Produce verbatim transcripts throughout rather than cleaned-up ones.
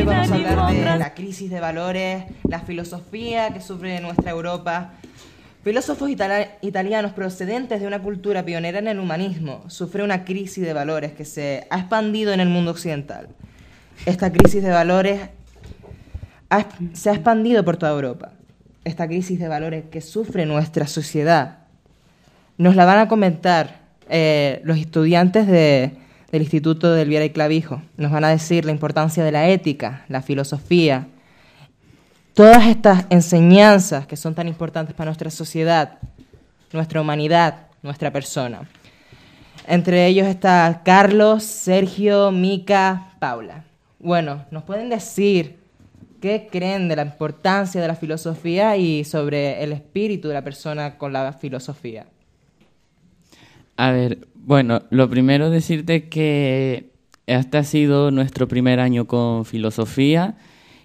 hoy vamos a hablar de la crisis de valores, la filosofía que sufre nuestra Europa. Filósofos itali- italianos procedentes de una cultura pionera en el humanismo sufren una crisis de valores que se ha expandido en el mundo occidental. Esta crisis de valores ha, se ha expandido por toda Europa. Esta crisis de valores que sufre nuestra sociedad nos la van a comentar eh, los estudiantes de, del Instituto de Elviera y Clavijo. Nos van a decir la importancia de la ética, la filosofía, todas estas enseñanzas que son tan importantes para nuestra sociedad, nuestra humanidad, nuestra persona. Entre ellos está Carlos, Sergio, Mica, Paula. Bueno, ¿nos pueden decir qué creen de la importancia de la filosofía y sobre el espíritu de la persona con la filosofía? A ver, bueno, lo primero decirte que este ha sido nuestro primer año con filosofía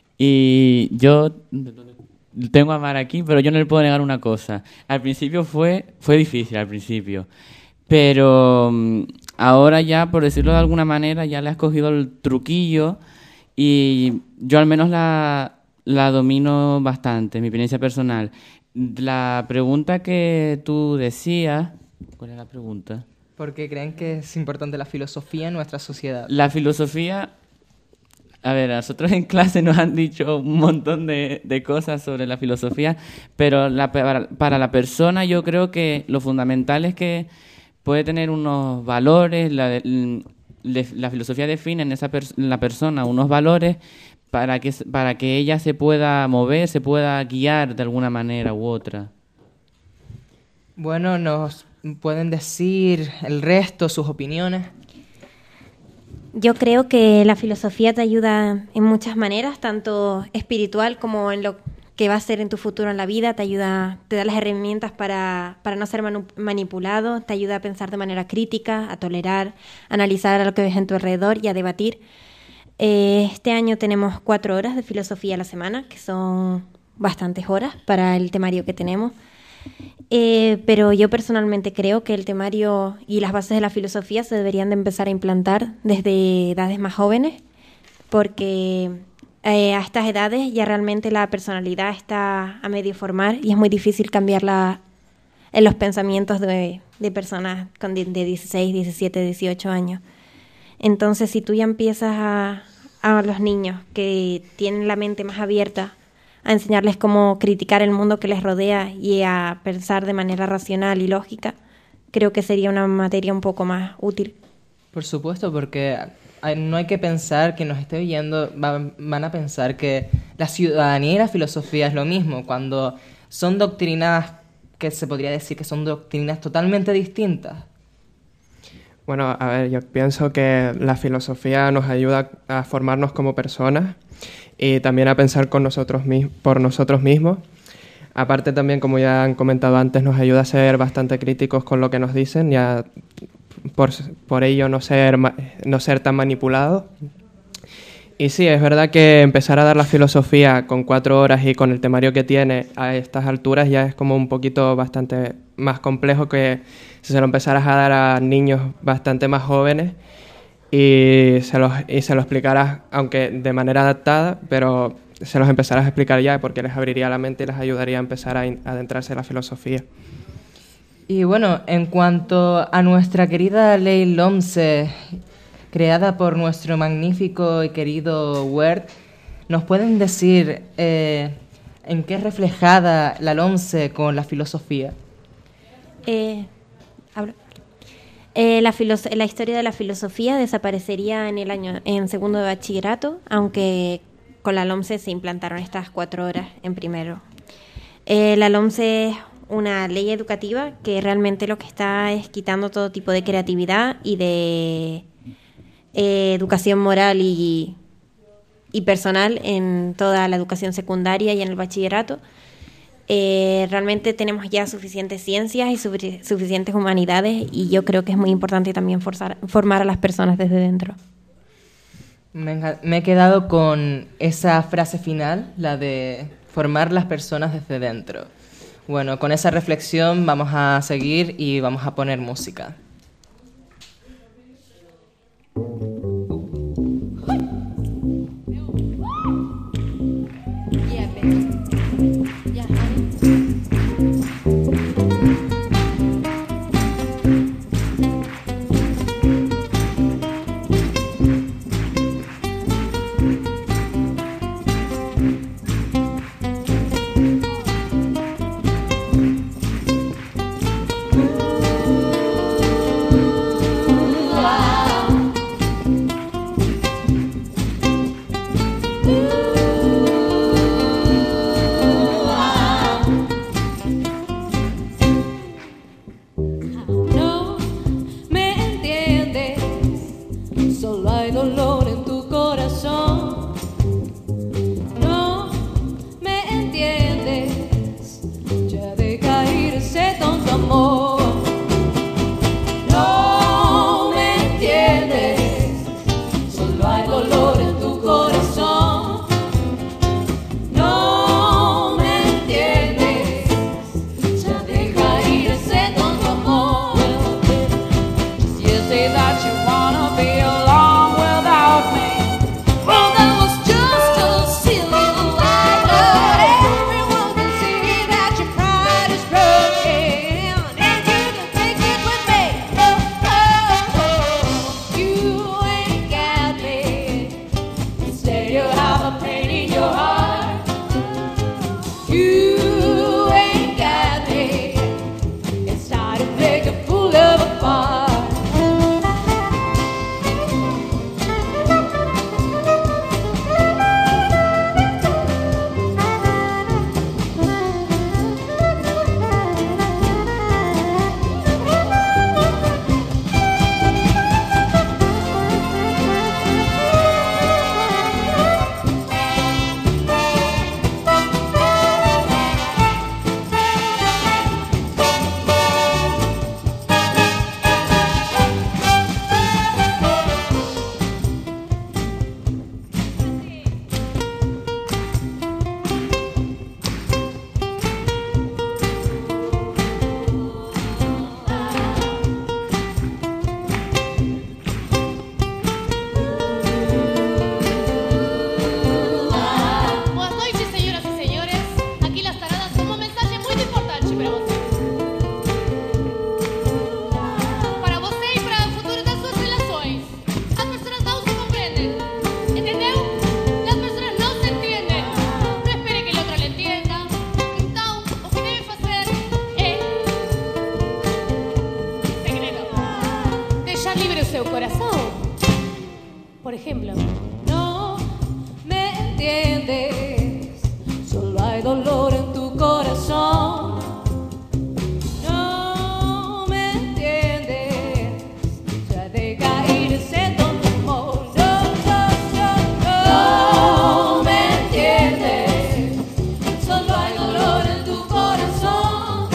y yo tengo a Mar aquí, pero yo no le puedo negar una cosa. Al principio fue, fue difícil, al principio, pero ahora ya, por decirlo de alguna manera, ya le has cogido el truquillo y yo al menos la, la domino bastante, mi experiencia personal. La pregunta que tú decías... ¿Cuál es la pregunta? ¿Por qué creen que es importante la filosofía en nuestra sociedad? La filosofía... A ver, a nosotros en clase nos han dicho un montón de, de cosas sobre la filosofía, pero la, para, para la persona yo creo que lo fundamental es que puede tener unos valores, la, la filosofía define en esa pers- en la persona unos valores para que, para que ella se pueda mover, se pueda guiar de alguna manera u otra. Bueno, ¿nos pueden decir el resto, sus opiniones? Yo creo que la filosofía te ayuda en muchas maneras, tanto espiritual como en lo que va a ser en tu futuro en la vida. Te ayuda, te da las herramientas para, para no ser manu- manipulado, te ayuda a pensar de manera crítica, a tolerar, a analizar a lo que ves en tu alrededor y a debatir. Eh, este año tenemos cuatro horas de filosofía a la semana, que son bastantes horas para el temario que tenemos. Eh, pero yo personalmente creo que el temario y las bases de la filosofía se deberían de empezar a implantar desde edades más jóvenes, porque eh, a estas edades ya realmente la personalidad está a medio formar y es muy difícil cambiarla en los pensamientos de, de personas con de, de dieciséis, diecisiete, dieciocho años. Entonces, si tú ya empiezas a, a los niños que tienen la mente más abierta a enseñarles cómo criticar el mundo que les rodea y a pensar de manera racional y lógica, creo que sería una materia un poco más útil. Por supuesto, porque hay, no hay que pensar que nos esté oyendo, van, van a pensar que la ciudadanía y la filosofía es lo mismo, cuando son doctrinas que se podría decir que son doctrinas totalmente distintas. Bueno, a ver, yo pienso que la filosofía nos ayuda a formarnos como personas y también a pensar con nosotros mis- por nosotros mismos. Aparte también, como ya han comentado antes, nos ayuda a ser bastante críticos con lo que nos dicen y a, por, por ello no ser, ma- no ser tan manipulados. Y sí, es verdad que empezar a dar la filosofía con cuatro horas y con el temario que tiene a estas alturas ya es como un poquito bastante más complejo que si se lo empezaras a dar a niños bastante más jóvenes y se los, y se lo explicaras, aunque de manera adaptada, pero se los empezarás a explicar ya porque les abriría la mente y les ayudaría a empezar a, in- a adentrarse en la filosofía. Y bueno, en cuanto a nuestra querida ley LOMSE, creada por nuestro magnífico y querido Wert, ¿nos pueden decir eh, en qué es reflejada la LOMSE con la filosofía? Eh, hablo. Eh, la, filos- la historia de la filosofía desaparecería en el año en segundo de bachillerato, aunque con la LOMSE se implantaron estas cuatro horas en primero. Eh, la LOMSE es una ley educativa que realmente lo que está es quitando todo tipo de creatividad y de eh, educación moral y, y personal en toda la educación secundaria y en el bachillerato. Eh, realmente tenemos ya suficientes ciencias y sufi- suficientes humanidades y yo creo que es muy importante también forzar, formar a las personas desde dentro. Me, enga- me he quedado con esa frase final, la de formar las personas desde dentro. Bueno, con esa reflexión vamos a seguir y vamos a poner música. seu corazón. Por ejemplo, no me entiendes, solo hay dolor en tu corazón. No me entiendes, ya deja ir ese tonto amor. No, no, no, no, no me entiendes, solo hay dolor en tu corazón.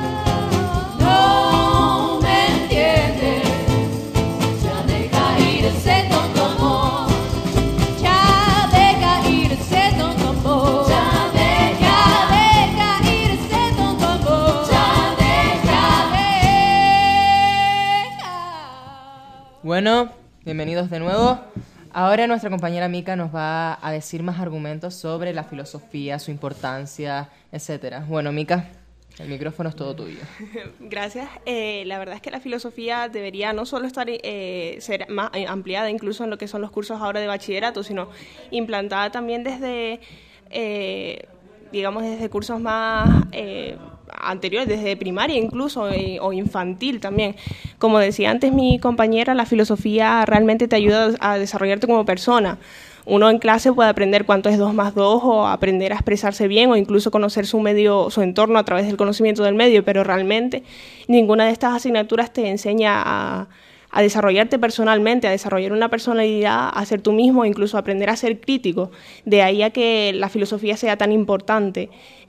No me entiendes, ya deja ir ese tonto amor. Ya deja ir ese tonto amor. Ya deja, deja ir ese tonto amor. Ya deja, deja. Bueno, bienvenidos de nuevo. Ahora nuestra compañera Mika nos va a decir más argumentos sobre la filosofía, su importancia, etcétera. Bueno, Mika, el micrófono es todo tuyo. Gracias. Eh, la verdad es que la filosofía debería no solo estar eh, ser más ampliada incluso en lo que son los cursos ahora de bachillerato, sino implantada también desde, eh, digamos, desde cursos más eh, anteriores, desde primaria incluso, eh, o infantil también. Como decía antes mi compañera, la filosofía realmente te ayuda a desarrollarte como persona. Uno en clase puede aprender cuánto es dos más dos o aprender a expresarse bien o incluso conocer su medio, su entorno a través del conocimiento del medio, pero realmente ninguna de estas asignaturas te enseña a, a desarrollarte personalmente, a desarrollar una personalidad, a ser tú mismo, incluso a aprender a ser crítico. De ahí a que la filosofía sea tan importante.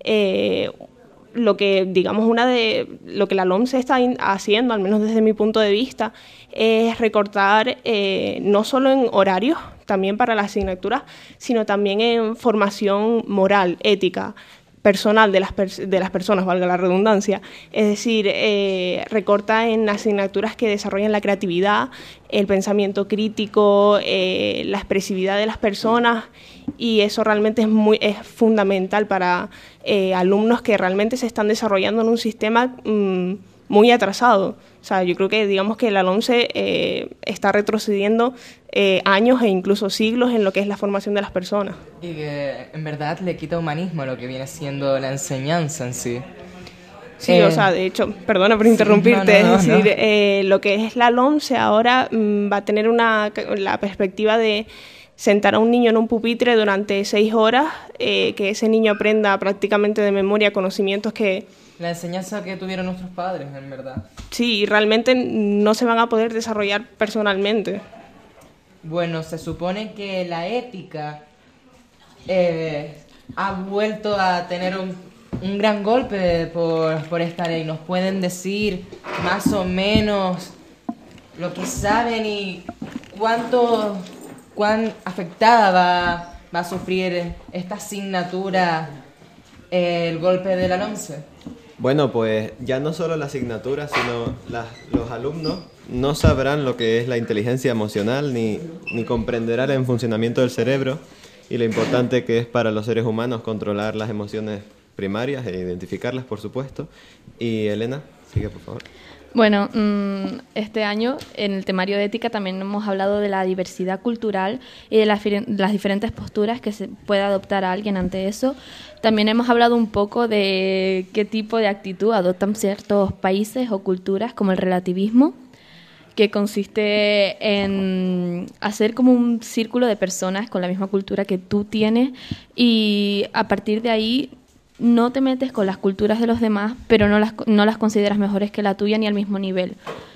Eh, lo que, digamos, una de lo que la L O M S está in, haciendo, al menos desde mi punto de vista, es recortar eh, no solo en horarios, también para las asignaturas, sino también en formación moral, ética, personal de las, pers de las personas, valga la redundancia. Es decir, eh, recorta en asignaturas que desarrollan la creatividad, el pensamiento crítico, eh, la expresividad de las personas, y eso realmente es, muy, es fundamental para eh, alumnos que realmente se están desarrollando en un sistema mmm, muy atrasado. O sea, yo creo que digamos que la L O M S eh, está retrocediendo eh, años e incluso siglos en lo que es la formación de las personas. Y que en verdad le quita humanismo a lo que viene siendo la enseñanza en sí. Sí, eh, o sea, de hecho, perdona por interrumpirte, sí, no, no, es no, decir, no. Eh, lo que es la L O M S ahora mmm, va a tener una, la perspectiva de sentar a un niño en un pupitre durante seis horas, eh, que ese niño aprenda prácticamente de memoria conocimientos que... La enseñanza que tuvieron nuestros padres, en verdad. Sí, realmente no se van a poder desarrollar personalmente. Bueno, se supone que la ética eh, ha vuelto a tener un, un gran golpe por, por esta ley. ¿Nos pueden decir más o menos lo que saben y cuánto, cuán afectada va, va a sufrir esta asignatura eh, el golpe de la L O M S? Bueno, pues ya no solo la asignatura, sino las, los alumnos no sabrán lo que es la inteligencia emocional ni, ni comprenderán el funcionamiento del cerebro y lo importante que es para los seres humanos controlar las emociones primarias e identificarlas, por supuesto. Y Elena, sigue por favor. Bueno, este año en el temario de ética también hemos hablado de la diversidad cultural y de las, las diferentes posturas que se puede adoptar a alguien ante eso. También hemos hablado un poco de qué tipo de actitud adoptan ciertos países o culturas, como el relativismo, que consiste en hacer como un círculo de personas con la misma cultura que tú tienes y a partir de ahí no te metes con las culturas de los demás, pero no las, no las consideras mejores que la tuya ni al mismo nivel.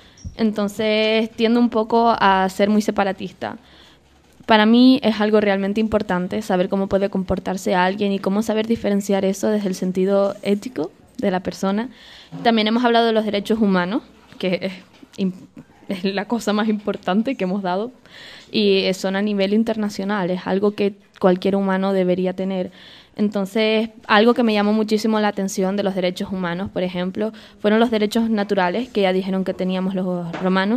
Entonces tiendo un poco a ser muy separatista. Para mí es algo realmente importante saber cómo puede comportarse alguien y cómo saber diferenciar eso desde el sentido ético de la persona. También hemos hablado de los derechos humanos, que es, es la cosa más importante que hemos dado, y son a nivel internacional, es algo que cualquier humano debería tener. Entonces, algo que me llamó muchísimo la atención de los derechos humanos, por ejemplo, fueron los derechos naturales, que ya dijeron que teníamos los romanos,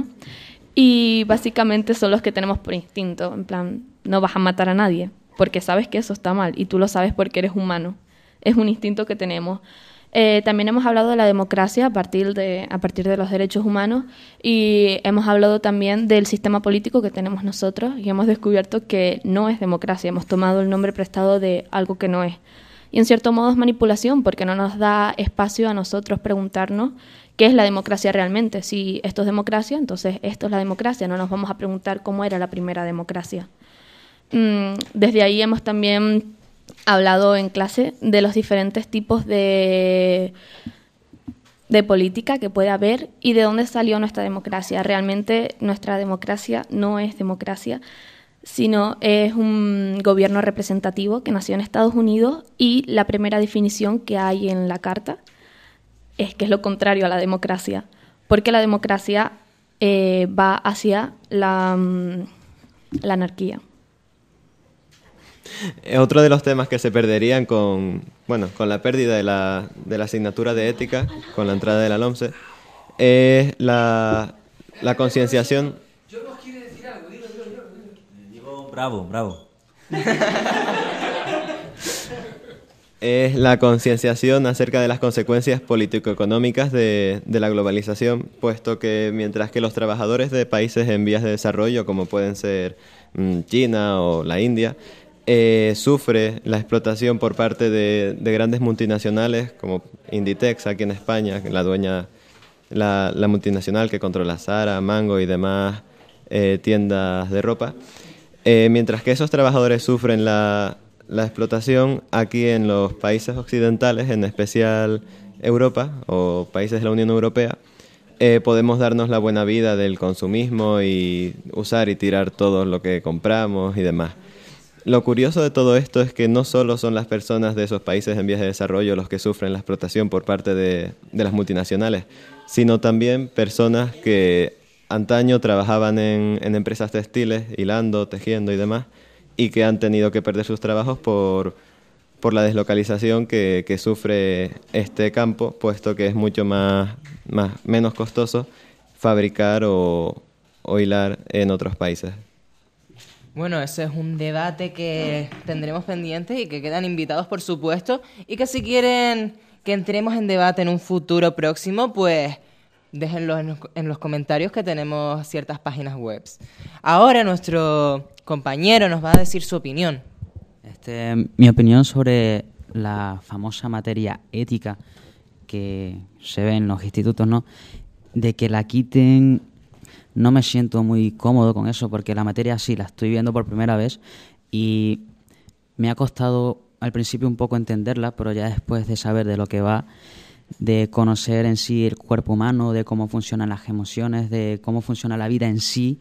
y básicamente son los que tenemos por instinto, en plan, no vas a matar a nadie, porque sabes que eso está mal, y tú lo sabes porque eres humano. Es un instinto que tenemos. Eh, también hemos hablado de la democracia a partir de, a partir de los derechos humanos, y hemos hablado también del sistema político que tenemos nosotros, y hemos descubierto que no es democracia, hemos tomado el nombre prestado de algo que no es. Y en cierto modo es manipulación, porque no nos da espacio a nosotros preguntarnos qué es la democracia realmente. Si esto es democracia, entonces esto es la democracia. No nos vamos a preguntar cómo era la primera democracia. Mm, desde ahí hemos también hablado en clase de los diferentes tipos de... de política que puede haber y de dónde salió nuestra democracia. Realmente nuestra democracia no es democracia, sino es un gobierno representativo que nació en Estados Unidos, y la primera definición que hay en la Carta es que es lo contrario a la democracia, porque la democracia eh, va hacia la, la anarquía. Otro de los temas que se perderían con, bueno, con la pérdida de la, de la asignatura de ética, con la entrada de la LOMCE, es la, la concienciación. Yo os quiero decir algo, digo, digo, digo. Digo, bravo, bravo. Es la concienciación acerca de las consecuencias político-económicas de, de la globalización, puesto que mientras que los trabajadores de países en vías de desarrollo, como pueden ser mmm, China o la India, Eh, sufre la explotación por parte de, de grandes multinacionales como Inditex aquí en España, la dueña, la, la multinacional que controla Zara, Mango y demás eh, tiendas de ropa. Eh, mientras que esos trabajadores sufren la, la explotación, aquí en los países occidentales, en especial Europa o países de la Unión Europea, eh, podemos darnos la buena vida del consumismo y usar y tirar todo lo que compramos y demás. Lo curioso de todo esto es que no solo son las personas de esos países en vías de desarrollo los que sufren la explotación por parte de, de las multinacionales, sino también personas que antaño trabajaban en, en empresas textiles, hilando, tejiendo y demás, y que han tenido que perder sus trabajos por, por la deslocalización que, que sufre este campo, puesto que es mucho más, más menos costoso fabricar o, o hilar en otros países. Bueno, ese es un debate que tendremos pendiente y que quedan invitados, por supuesto, y que si quieren que entremos en debate en un futuro próximo, pues déjenlo en los, en los comentarios, que tenemos ciertas páginas web. Ahora nuestro compañero nos va a decir su opinión. Este, mi opinión sobre la famosa materia ética que se ve en los institutos, ¿no? De que la quiten. No me siento muy cómodo con eso, porque la materia sí la estoy viendo por primera vez y me ha costado al principio un poco entenderla, pero ya después de saber de lo que va, de conocer en sí el cuerpo humano, de cómo funcionan las emociones, de cómo funciona la vida en sí,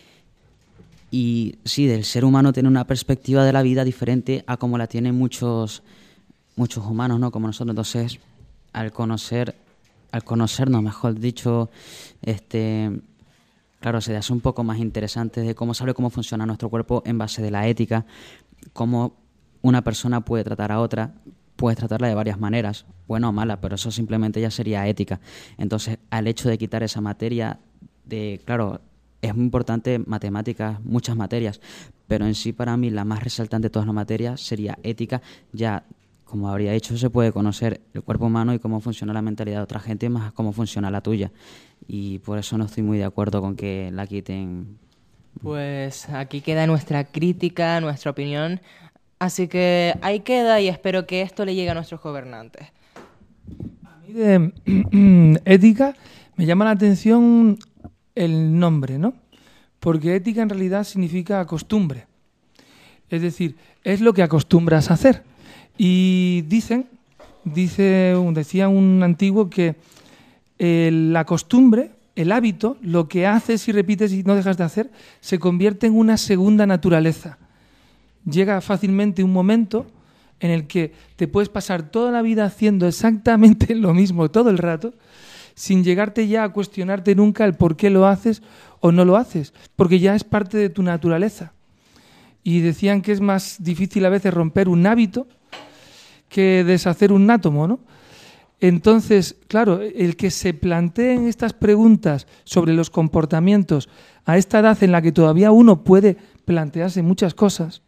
y sí, del ser humano tiene una perspectiva de la vida diferente a como la tienen muchos muchos humanos, ¿no? Como nosotros. Entonces, al conocer, al conocernos, mejor dicho, este... Claro, se hace un poco más interesante de cómo sabe cómo funciona nuestro cuerpo en base de la ética, cómo una persona puede tratar a otra, puedes tratarla de varias maneras, buena o mala, pero eso simplemente ya sería ética. Entonces, al hecho de quitar esa materia, de claro, es muy importante matemáticas, muchas materias, pero en sí para mí la más resaltante de todas las materias sería ética. Ya, como habría dicho, se puede conocer el cuerpo humano y cómo funciona la mentalidad de otra gente, más cómo funciona la tuya. Y por eso no estoy muy de acuerdo con que la quiten. Pues aquí queda nuestra crítica, nuestra opinión. Así que ahí queda, y espero que esto le llegue a nuestros gobernantes. A mí de ética me llama la atención el nombre, ¿no? Porque ética en realidad significa costumbre. Es decir, es lo que acostumbras a hacer. Y dicen, dice, decía un antiguo que eh, la costumbre, el hábito, lo que haces y repites y no dejas de hacer, se convierte en una segunda naturaleza. Llega fácilmente un momento en el que te puedes pasar toda la vida haciendo exactamente lo mismo todo el rato, sin llegarte ya a cuestionarte nunca el por qué lo haces o no lo haces, porque ya es parte de tu naturaleza. Y decían que es más difícil a veces romper un hábito que deshacer un átomo, ¿no? Entonces, claro, el que se planteen estas preguntas sobre los comportamientos a esta edad en la que todavía uno puede plantearse muchas cosas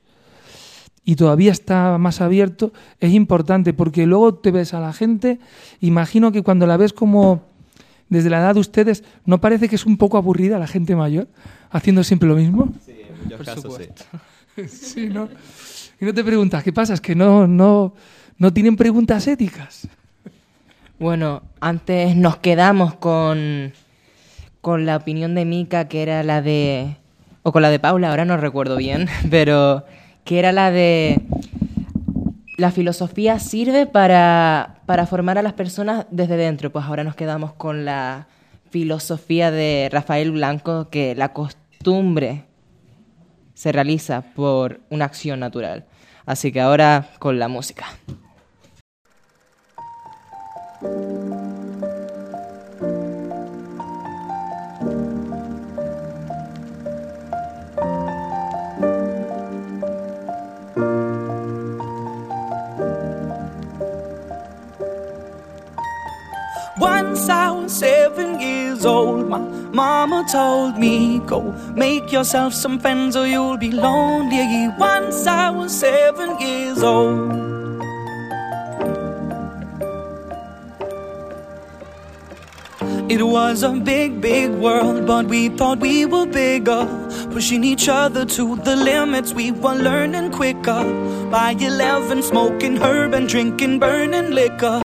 y todavía está más abierto, es importante, porque luego te ves a la gente, imagino que cuando la ves como desde la edad de ustedes, ¿no parece que es un poco aburrida la gente mayor haciendo siempre lo mismo? Sí, en muchos casos supuesto. Sí. Sí, ¿no? Y no te preguntas, ¿qué pasa? Es que no, no, no tienen preguntas éticas. Bueno, antes nos quedamos con, con la opinión de Mika, que era la de... o con la de Paula, ahora no recuerdo bien, pero que era la de... La filosofía sirve para, para formar a las personas desde dentro. Pues ahora nos quedamos con la filosofía de Rafael Blanco, que la costumbre se realiza por una acción natural. Así que ahora con la música. Once I was seven years old, my mama told me, go make yourself some friends or you'll be lonely. Once I was seven years old. It was a big, big world, but we thought we were bigger, pushing each other to the limits. We were learning quicker. By eleven, smoking herb and drinking burning liquor.